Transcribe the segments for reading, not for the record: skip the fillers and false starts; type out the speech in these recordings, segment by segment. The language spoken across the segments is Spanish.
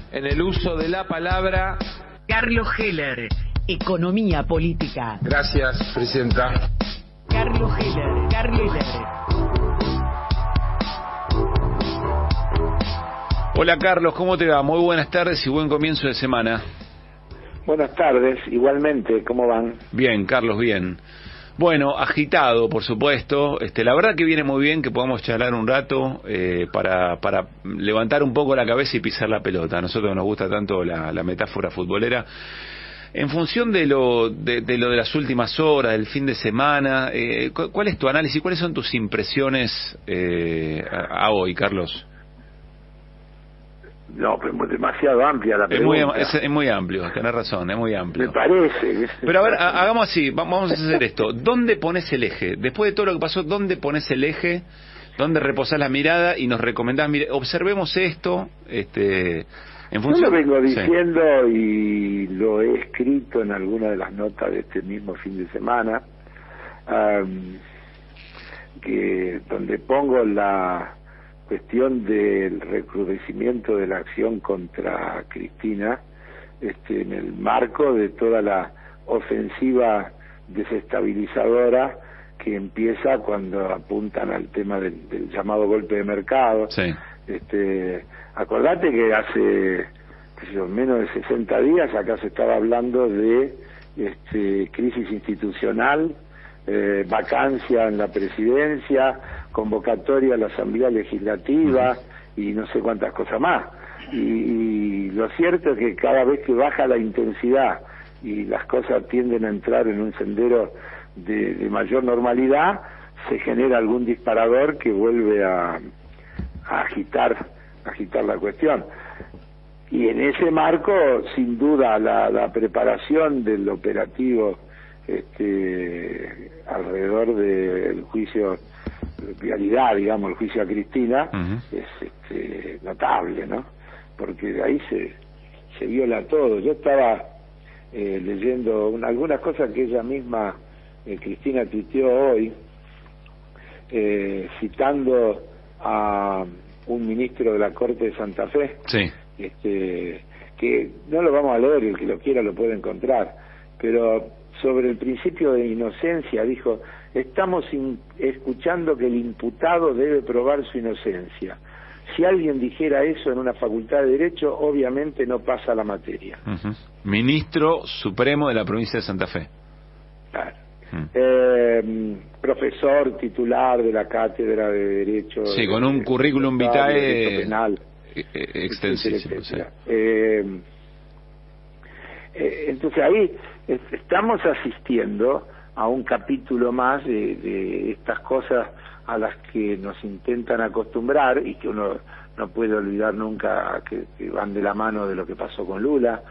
en el uso de la palabra. Carlos Heller, Economía Política. Gracias, presidenta. Carlos Heller. Hola Carlos, ¿cómo te va? Muy buenas tardes y buen comienzo de semana. Buenas tardes, igualmente, ¿cómo van? Bien, Carlos, bien. Bueno, agitado, por supuesto. La verdad que viene muy bien que podamos charlar un rato para levantar un poco la cabeza y pisar la pelota. A nosotros nos gusta tanto la metáfora futbolera. En función de lo de las últimas horas, del fin de semana, ¿cuál es tu análisis? ¿Cuáles son tus impresiones a hoy, Carlos? No, pero es demasiado amplia la pregunta. Es muy amplio, tenés razón, es muy amplio. Me parece. Pero a ver, hagamos así, vamos a hacer esto. ¿Dónde pones el eje? Después de todo lo que pasó, ¿dónde pones el eje? ¿Dónde reposás la mirada y nos recomendás, mire, observemos esto, en función? Yo lo vengo diciendo y lo he escrito en alguna de las notas de este mismo fin de semana, que donde pongo la cuestión del recrudecimiento de la acción contra Cristina, en el marco de toda la ofensiva desestabilizadora que empieza cuando apuntan al tema del llamado golpe de mercado. Sí. Acordate que hace menos de 60 días acá se estaba hablando de crisis institucional, vacancia en la presidencia, convocatoria a la Asamblea Legislativa y no sé cuántas cosas más. Y lo cierto es que cada vez que baja la intensidad y las cosas tienden a entrar en un sendero de mayor normalidad, se genera algún disparador que vuelve a agitar la cuestión. Y en ese marco, sin duda, la preparación del operativo alrededor del juicio vialidad, digamos, el juicio a Cristina, es notable, ¿no? Porque de ahí se viola todo. Yo estaba leyendo algunas cosas que ella misma, Cristina, tuiteó hoy, citando a un ministro de la Corte de Santa Fe, sí, que no lo vamos a leer, el que lo quiera lo puede encontrar, pero sobre el principio de inocencia dijo: estamos escuchando que el imputado debe probar su inocencia. Si alguien dijera eso en una facultad de Derecho, obviamente no pasa la materia. Ministro Supremo de la provincia de Santa Fe. Claro. Profesor titular de la cátedra de Derecho. Sí, con un currículum vitae penal extensísimo. Etcétera. Entonces ahí estamos asistiendo a un capítulo más de estas cosas a las que nos intentan acostumbrar y que uno no puede olvidar nunca que van de la mano de lo que pasó con Lula.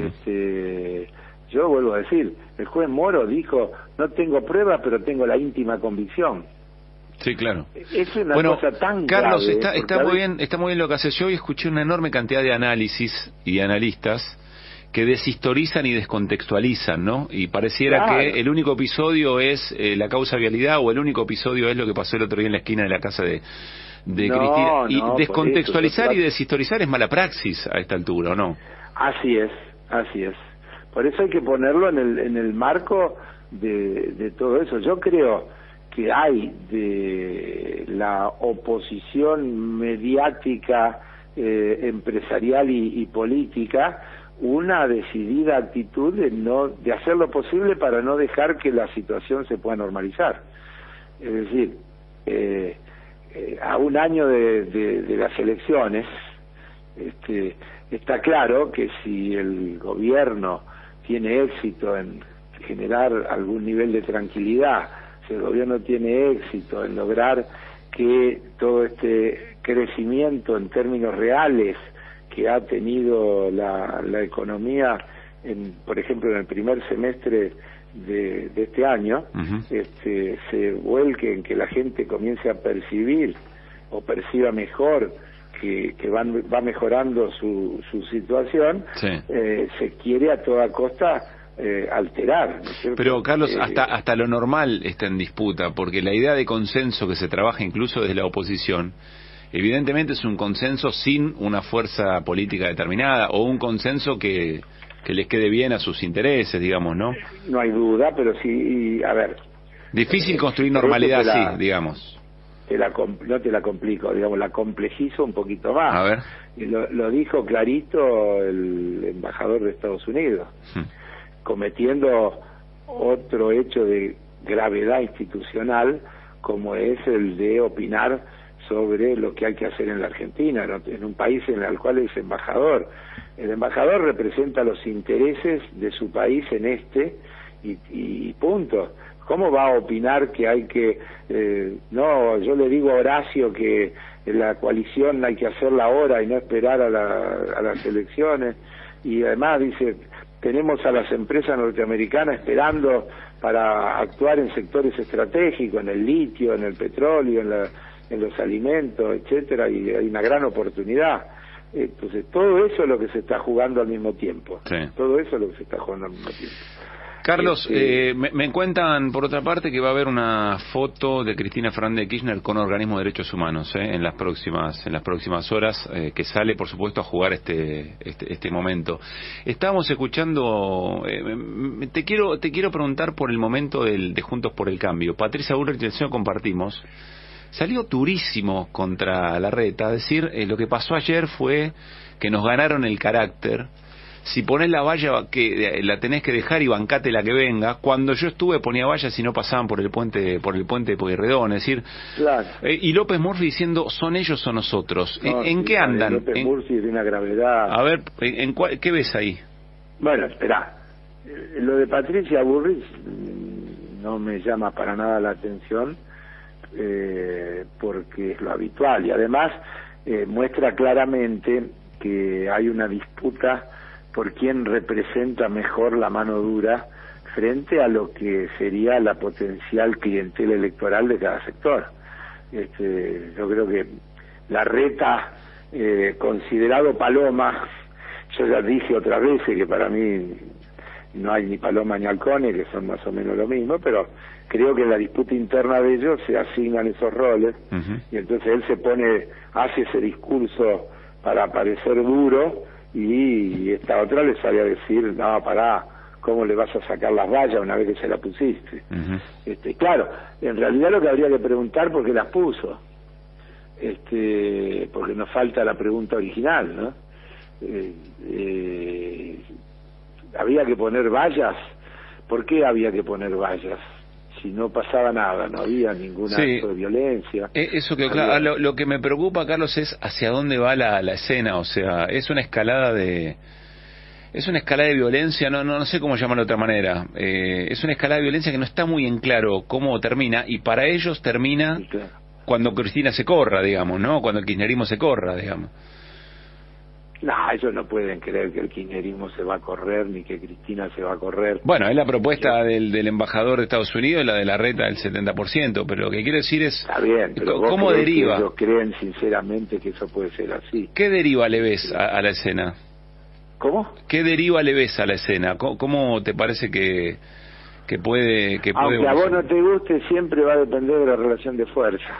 Yo vuelvo a decir, el juez Moro dijo: no tengo pruebas, pero tengo la íntima convicción. Sí, claro. Es una cosa tan Carlos, grave, está muy bien lo que haces. Yo hoy escuché una enorme cantidad de análisis y de analistas que deshistorizan y descontextualizan, ¿no? Y pareciera que el único episodio es la causa vialidad, o el único episodio es lo que pasó el otro día en la esquina de la casa de Cristina. Y descontextualizar y deshistorizar es mala praxis a esta altura, ¿o no? Así es. Por eso hay que ponerlo en el marco de todo eso. Yo creo que hay de la oposición mediática, empresarial y política, una decidida actitud de hacer lo posible para no dejar que la situación se pueda normalizar. Es decir, a un año de las elecciones, está claro que si el gobierno tiene éxito en generar algún nivel de tranquilidad, si el gobierno tiene éxito en lograr que todo este crecimiento en términos reales que ha tenido la economía, por ejemplo, en el primer semestre de este año, se vuelque en que la gente comience a percibir o perciba mejor que va mejorando su situación, se quiere a toda costa alterar, ¿no es cierto? Pero Carlos, hasta lo normal está en disputa, porque la idea de consenso que se trabaja incluso desde la oposición evidentemente es un consenso sin una fuerza política determinada, o un consenso que les quede bien a sus intereses, digamos, ¿no? No hay duda, pero sí, a ver. Difícil construir normalidad así, digamos. No te la complico, digamos, la complejizo un poquito más. A ver. Y lo dijo clarito el embajador de Estados Unidos, cometiendo otro hecho de gravedad institucional, como es el de opinar sobre lo que hay que hacer en la Argentina, en un país en el cual es embajador. El embajador representa los intereses de su país en y punto. ¿Cómo va a opinar que hay que... no, yo le digo a Horacio que la coalición hay que hacerla ahora y no esperar a las elecciones, y además dice, tenemos a las empresas norteamericanas esperando para actuar en sectores estratégicos, en el litio, en el petróleo, en los alimentos, etcétera, y hay una gran oportunidad. Entonces, todo eso es lo que se está jugando al mismo tiempo. Sí. Todo eso es lo que se está jugando al mismo tiempo. Carlos, me cuentan por otra parte que va a haber una foto de Cristina Fernández de Kirchner con Organismo de Derechos Humanos en las próximas horas, que sale por supuesto a jugar este momento. Estábamos escuchando, te quiero preguntar por el momento de Juntos por el Cambio. Patricia Bullrich y el señor Compartimos salió durísimo contra Larreta, es decir, lo que pasó ayer fue que nos ganaron el carácter. Si ponés la valla, que la tenés que dejar y bancate la que venga. Cuando yo estuve ponía vallas y no pasaban por el puente de Pueyrredón, es decir, claro. Y López Murphy diciendo, son ellos o nosotros. No, ¿En qué andan? López Murphy es de una gravedad. A ver, ¿qué ves ahí? Bueno, espera, lo de Patricia Bullrich no me llama para nada la atención, porque es lo habitual, y además muestra claramente que hay una disputa por quién representa mejor la mano dura frente a lo que sería la potencial clientela electoral de cada sector. Yo creo que Larreta, considerado Paloma, yo ya dije otras veces que para mí no hay ni Paloma ni Halcones, que son más o menos lo mismo, pero creo que en la disputa interna de ellos se asignan esos roles, y entonces él hace ese discurso para parecer duro, y esta otra le sale a decir, no, pará, ¿cómo le vas a sacar las vallas una vez que se la pusiste? Claro, en realidad lo que habría que preguntar, ¿por qué las puso? Porque nos falta la pregunta original, ¿no? Había que poner vallas. ¿Por qué había que poner vallas? Si no pasaba nada, no había ningún acto de violencia. Eso que claro, lo que me preocupa, Carlos, es hacia dónde va la escena. O sea, es una escalada de violencia, no sé cómo llamarlo de otra manera. Es una escalada de violencia que no está muy en claro cómo termina, y para ellos termina cuando Cristina se corra, digamos, ¿no? Cuando el kirchnerismo se corra, digamos. No, ellos no pueden creer que el kirchnerismo se va a correr, ni que Cristina se va a correr. Bueno, es la propuesta del embajador de Estados Unidos, la de Larreta del 70%, pero lo que quiero decir es... Está bien, pero ¿cómo deriva? Ellos creen sinceramente que eso puede ser así. ¿Qué deriva le ves a la escena? ¿Cómo? ¿Qué deriva le ves a la escena? ¿Cómo te parece que puede Aunque a vos no te guste, siempre va a depender de la relación de fuerza.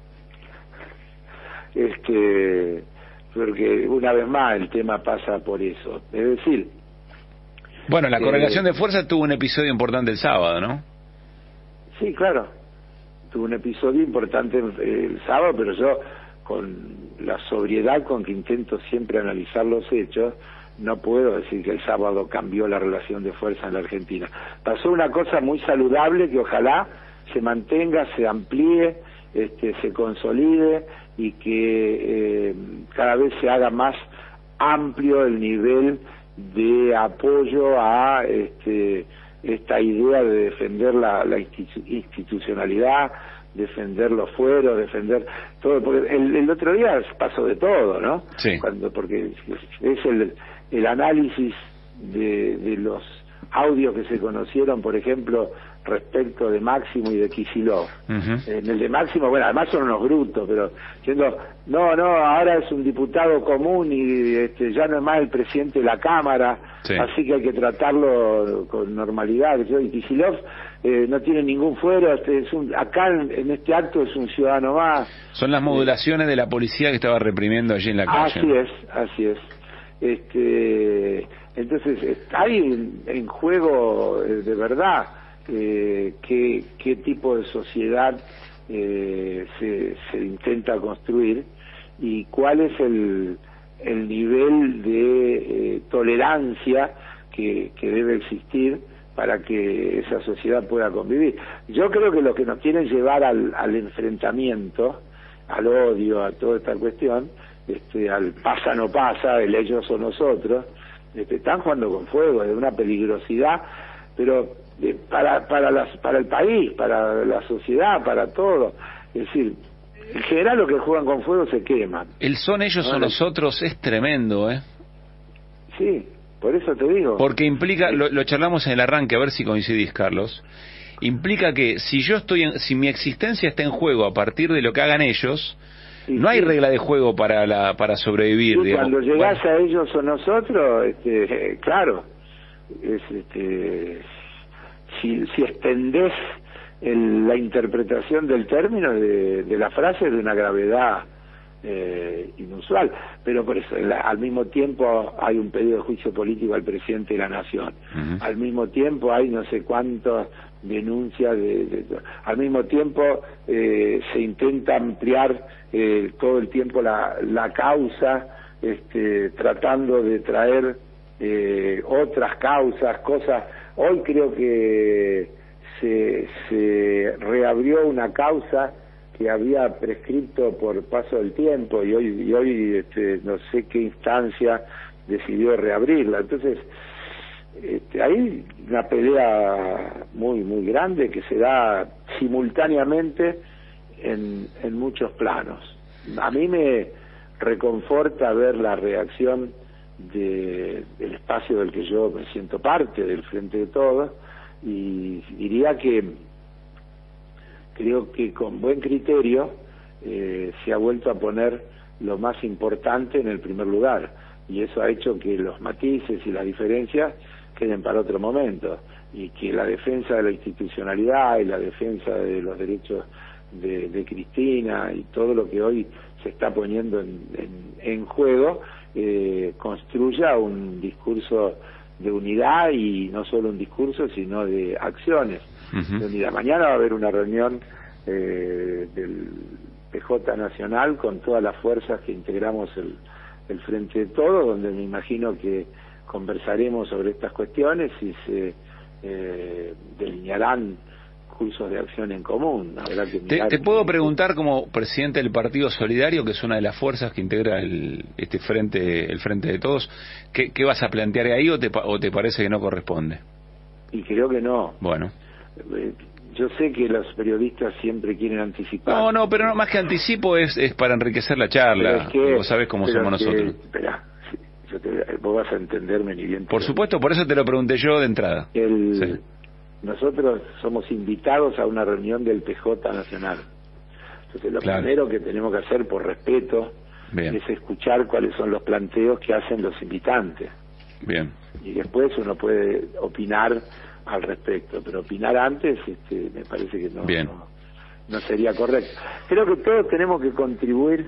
Porque una vez más el tema pasa por eso. Es decir... Bueno, la correlación de fuerza tuvo un episodio importante el sábado, ¿no? Sí, claro. Tuvo un episodio importante el sábado, pero yo, con la sobriedad con que intento siempre analizar los hechos, no puedo decir que el sábado cambió la relación de fuerza en la Argentina. Pasó una cosa muy saludable que ojalá se mantenga, se amplíe, se consolide, y que cada vez se haga más amplio el nivel de apoyo a esta idea de defender la institucionalidad, defender los fueros, defender todo, porque el otro día pasó de todo, ¿no? Sí. Porque es el análisis de los audios que se conocieron, por ejemplo, respecto de Máximo y de Kicillof. En el de Máximo, bueno, además son unos brutos, pero diciendo, no, ahora es un diputado común y ya no es más el presidente de la Cámara, así que hay que tratarlo con normalidad. Y Kicillof no tiene ningún fuero, acá en este acto es un ciudadano más. Son las modulaciones de la policía que estaba reprimiendo allí en la calle. Así es. Entonces, hay en juego de verdad qué tipo de sociedad se intenta construir y cuál es el nivel de tolerancia que debe existir para que esa sociedad pueda convivir. Yo creo que lo que nos quieren llevar al enfrentamiento, al odio, a toda esta cuestión, al pasa no pasa, el ellos o nosotros, están jugando con fuego, de una peligrosidad, pero para el país, para la sociedad, para todo. Es decir, en general los que juegan con fuego se queman. El son ellos o nosotros es tremendo, ¿eh? Sí, por eso te digo. Porque implica, lo charlamos en el arranque, a ver si coincidís, Carlos, implica que si mi existencia está en juego a partir de lo que hagan ellos, no hay regla de juego para sobrevivir. Sí, cuando llegás a ellos o nosotros, claro, si extendés la interpretación del término de la frase es de una gravedad inusual, pero por eso al mismo tiempo hay un pedido de juicio político al presidente de la nación, al mismo tiempo hay no sé cuántas denuncias al mismo tiempo se intenta ampliar todo el tiempo la causa, tratando de traer otras causas, cosas. Hoy creo que se reabrió una causa que había prescrito por paso del tiempo y hoy no sé qué instancia decidió reabrirla. Entonces hay una pelea muy grande que se da simultáneamente en muchos planos. A mí me reconforta ver la reacción del espacio del que yo me siento parte, del Frente de Todos, y diría que creo que con buen criterio se ha vuelto a poner lo más importante en el primer lugar, y eso ha hecho que los matices y las diferencias queden para otro momento, y que la defensa de la institucionalidad y la defensa de los derechos de Cristina y todo lo que hoy se está poniendo en juego construya un discurso de unidad, y no solo un discurso sino de acciones de unidad. Mañana va a haber una reunión del PJ Nacional con todas las fuerzas que integramos el Frente de Todos, donde me imagino que conversaremos sobre estas cuestiones y se delinearán cursos de acción en común. Habrá que te puedo preguntar, como presidente del Partido Solidario, que es una de las fuerzas que integra el Frente de Todos, ¿qué vas a plantear ahí o te parece que no corresponde? Y creo que no. Bueno. Yo sé que los periodistas siempre quieren anticipar. No, pero no, más que anticipo es para enriquecer la charla. Vos sabés cómo somos nosotros. Espera, vos vas a entenderme ni bien. Por supuesto, por eso te lo pregunté yo de entrada. Nosotros somos invitados a una reunión del PJ Nacional. Entonces lo primero que tenemos que hacer por respeto es escuchar cuáles son los planteos que hacen los invitantes. Bien. Y después uno puede opinar al respecto, pero opinar antes me parece que no sería correcto. Creo que todos tenemos que contribuir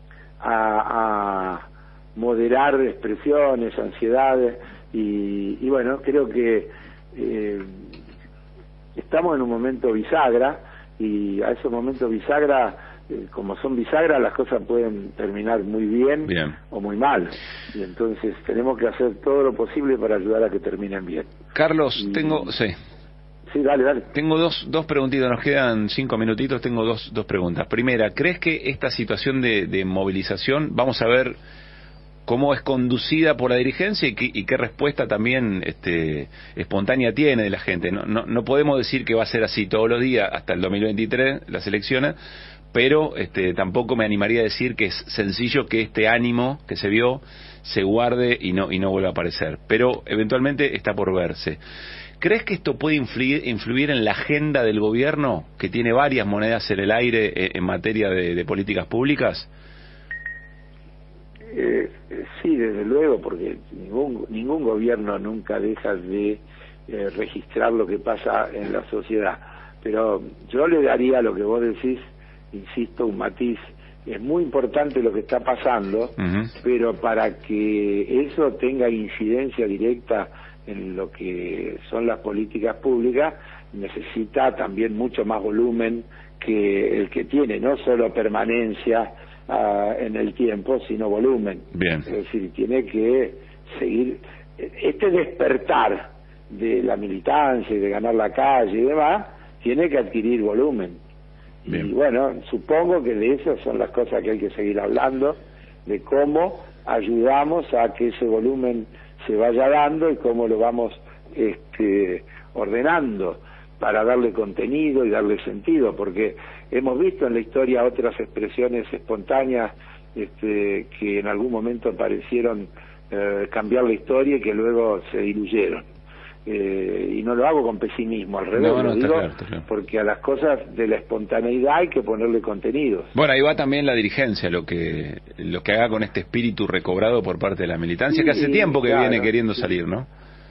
a moderar expresiones, ansiedades, y bueno, creo que estamos en un momento bisagra, y a esos momentos bisagra, como son bisagras, las cosas pueden terminar muy bien o muy mal, y entonces tenemos que hacer todo lo posible para ayudar a que terminen bien. Carlos, Sí, dale. Tengo dos preguntitas, nos quedan 5 minutitos, tengo dos preguntas. Primera, ¿crees que esta situación de movilización, vamos a ver cómo es conducida por la dirigencia y qué respuesta también espontánea tiene de la gente. No podemos decir que va a ser así todos los días hasta el 2023 las elecciones, pero tampoco me animaría a decir que es sencillo que este ánimo que se vio se guarde y no vuelva a aparecer, pero eventualmente está por verse. ¿Crees que esto puede influir en la agenda del gobierno, que tiene varias monedas en el aire en materia de políticas públicas? Sí, desde luego, porque ningún gobierno nunca deja de registrar lo que pasa en la sociedad. Pero yo le daría a lo que vos decís, insisto, un matiz. Es muy importante lo que está pasando, pero para que eso tenga incidencia directa en lo que son las políticas públicas, necesita también mucho más volumen que el que tiene, no solo permanencia en el tiempo, sino volumen. Bien. Es decir, tiene que seguir este despertar de la militancia y de ganar la calle y demás, tiene que adquirir volumen. Bien. Y bueno, supongo que de esas son las cosas que hay que seguir hablando, de cómo ayudamos a que ese volumen se vaya dando y cómo lo vamos ordenando para darle contenido y darle sentido, porque hemos visto en la historia otras expresiones espontáneas que en algún momento parecieron cambiar la historia y que luego se diluyeron. Y no lo hago con pesimismo, al revés, lo digo claro. Porque a las cosas de la espontaneidad hay que ponerle contenidos. Bueno, ahí va también la dirigencia, lo que haga con este espíritu recobrado por parte de la militancia, sí, que hace tiempo que viene queriendo salir, ¿no?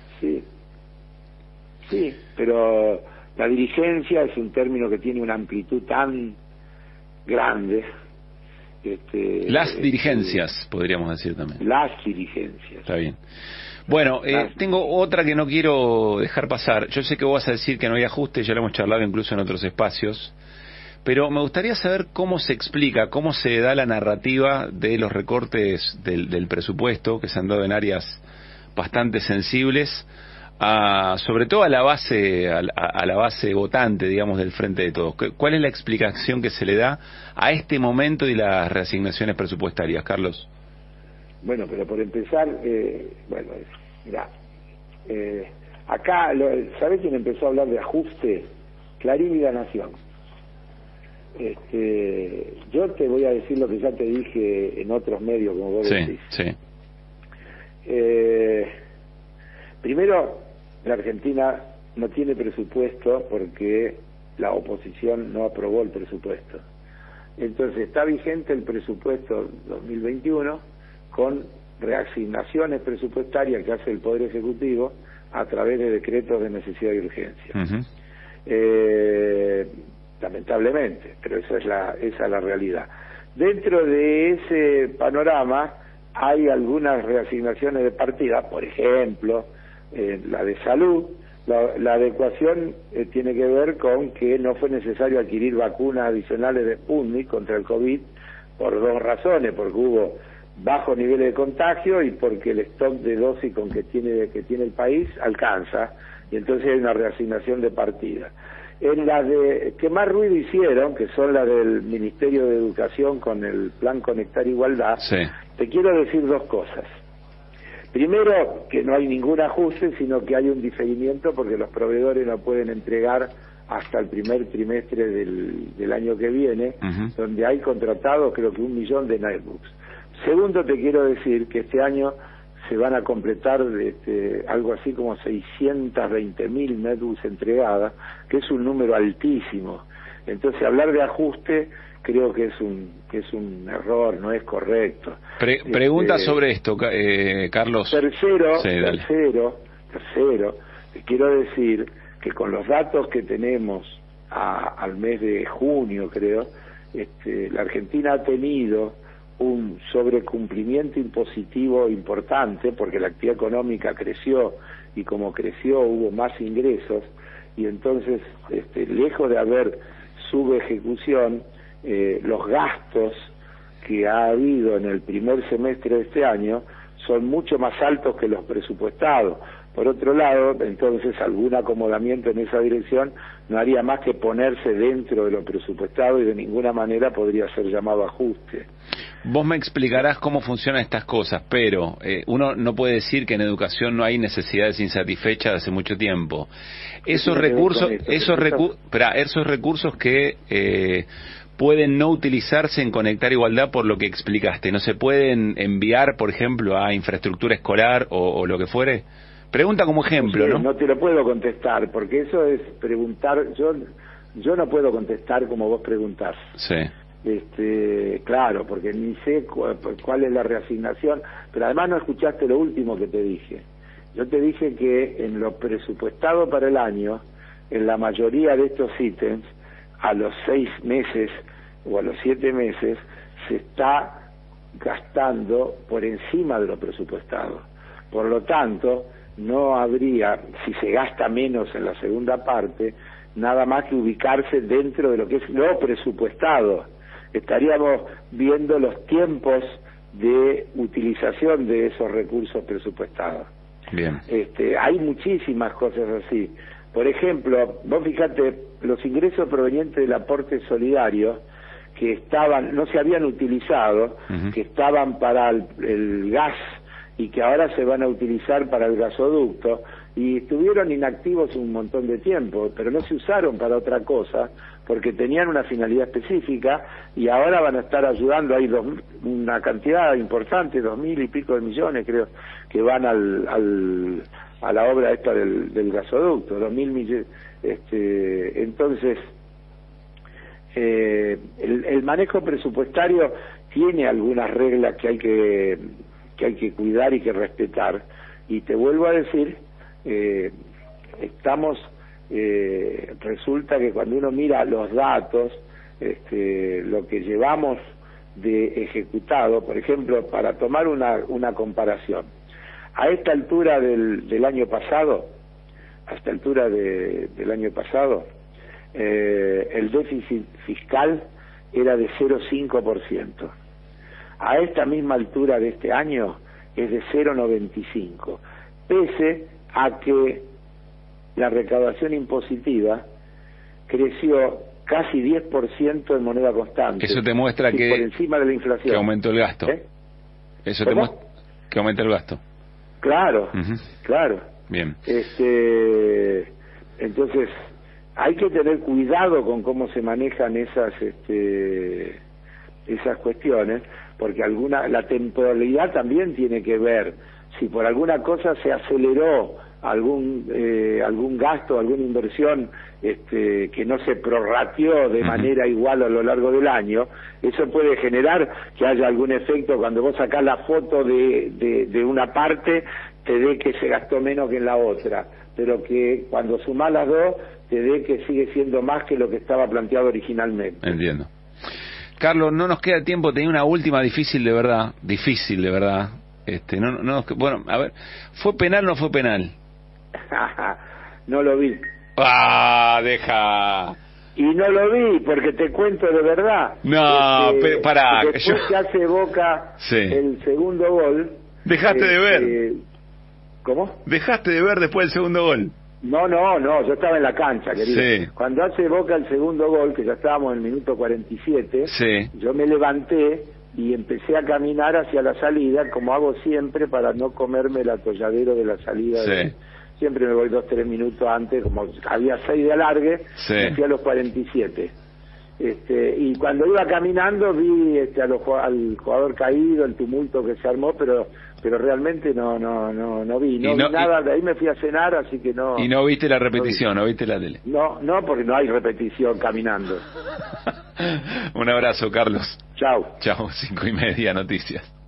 Sí, pero la dirigencia es un término que tiene una amplitud tan grande. Las dirigencias, podríamos decir también. Las dirigencias. Está bien. Bueno, tengo otra que no quiero dejar pasar. Yo sé que vos vas a decir que no hay ajuste, ya lo hemos charlado incluso en otros espacios, pero me gustaría saber cómo se explica, cómo se da la narrativa de los recortes del presupuesto que se han dado en áreas bastante sensibles, sobre todo a la base votante, digamos, del Frente de Todos. ¿Cuál es la explicación que se le da a este momento y las reasignaciones presupuestarias, Carlos? Bueno, pero por empezar, mirá, acá, ¿sabés quién empezó a hablar de ajuste? Clarín y La Nación. Yo te voy a decir lo que ya te dije en otros medios, como vos decís. Sí. Primero, la Argentina no tiene presupuesto porque la oposición no aprobó el presupuesto. Entonces, está vigente el presupuesto 2021 con reasignaciones presupuestarias que hace el Poder Ejecutivo a través de decretos de necesidad y urgencia. Lamentablemente, pero esa es la realidad. Dentro de ese panorama hay algunas reasignaciones de partida, por ejemplo, la de salud. La adecuación tiene que ver con que no fue necesario adquirir vacunas adicionales de Sputnik contra el COVID por dos razones, porque hubo bajos niveles de contagio y porque el stock de dosis que tiene el país alcanza, y entonces hay una reasignación de partida. En las que más ruido hicieron, que son las del Ministerio de Educación con el Plan Conectar Igualdad, te quiero decir dos cosas. Primero, que no hay ningún ajuste, sino que hay un diferimiento porque los proveedores no pueden entregar hasta el primer trimestre del año que viene, donde hay contratados creo que 1 millón de netbooks. Segundo, te quiero decir que este año se van a completar algo así como 620.000 netbooks entregadas, que es un número altísimo. Entonces, hablar de ajuste creo que es un error, no es correcto. Pregunta sobre esto, Carlos. Tercero, te quiero decir que con los datos que tenemos al mes de junio, creo, la Argentina ha tenido un sobrecumplimiento impositivo importante porque la actividad económica creció y como creció hubo más ingresos y entonces lejos de haber subejecución, los gastos que ha habido en el primer semestre de este año son mucho más altos que los presupuestados. Por otro lado, entonces algún acomodamiento en esa dirección no haría más que ponerse dentro de lo presupuestado y de ninguna manera podría ser llamado ajuste. Vos me explicarás cómo funcionan estas cosas, pero uno no puede decir que en educación no hay necesidades insatisfechas hace mucho tiempo. Esos recursos que pueden no utilizarse en Conectar Igualdad por lo que explicaste, ¿no se pueden enviar, por ejemplo, a infraestructura escolar o lo que fuere? Pregunta como ejemplo, ¿no? No te lo puedo contestar, porque eso es preguntar, yo no puedo contestar como vos preguntás. Sí. Claro, porque ni sé cuál es la reasignación, pero además no escuchaste lo último que te dije. Yo te dije que en lo presupuestado para el año, en la mayoría de estos ítems, a los 6 meses o a los 7 meses, se está gastando por encima de lo presupuestado. Por lo tanto, no habría, si se gasta menos en la segunda parte, nada más que ubicarse dentro de lo que es lo presupuestado. Estaríamos viendo los tiempos de utilización de esos recursos presupuestados. Bien. Hay muchísimas cosas así. Por ejemplo, vos fíjate, los ingresos provenientes del aporte solidario que no se habían utilizado, que estaban para el gas y que ahora se van a utilizar para el gasoducto, y estuvieron inactivos un montón de tiempo, pero no se usaron para otra cosa, porque tenían una finalidad específica, y ahora van a estar ayudando, hay una cantidad importante, 2.000 y pico de millones creo, que van a la obra esta del gasoducto, 2.000 millones, entonces, el manejo presupuestario tiene algunas reglas que hay que cuidar y que respetar, y te vuelvo a decir, resulta que cuando uno mira los datos, lo que llevamos de ejecutado, por ejemplo, para tomar una comparación, a esta altura del año pasado, el déficit fiscal era de 0,5%. A esta misma altura de este año es de 0,95%, pese a que la recaudación impositiva creció casi 10% en moneda constante. Eso te muestra que por encima de la inflación. Que aumentó el gasto. Eso te muestra que aumenta el gasto. Claro, claro. Bien. Entonces, hay que tener cuidado con cómo se manejan esas cuestiones, porque la temporalidad también tiene que ver. Si por alguna cosa se aceleró algún gasto, alguna inversión que no se prorrateó de manera igual a lo largo del año, eso puede generar que haya algún efecto cuando vos sacás la foto de una parte, te dé que se gastó menos que en la otra, pero que cuando sumás las dos, te dé que sigue siendo más que lo que estaba planteado originalmente. Entiendo. Carlos, no nos queda tiempo, tenía una última difícil de verdad. Bueno, a ver, ¿fue penal o no fue penal? No lo vi. Deja. Y no lo vi, porque te cuento de verdad. No, pero pará. Después que hace Boca el segundo gol... Dejaste de ver. ¿Cómo? Dejaste de ver después del segundo gol. No, yo estaba en la cancha, querido. Sí. Cuando hace Boca el segundo gol, que ya estábamos en el minuto 47, yo me levanté y empecé a caminar hacia la salida, como hago siempre, para no comerme el atolladero de la salida. Siempre me voy 2-3 minutos antes, como había 6 de alargue, me fui a los 47. Y cuando iba caminando vi al jugador caído, el tumulto que se armó, pero realmente no vi nada. De ahí me fui a cenar, así que no. Y no viste la repetición, no viste la tele. No, porque no hay repetición caminando. Un abrazo, Carlos. Chau. 5:30 Noticias.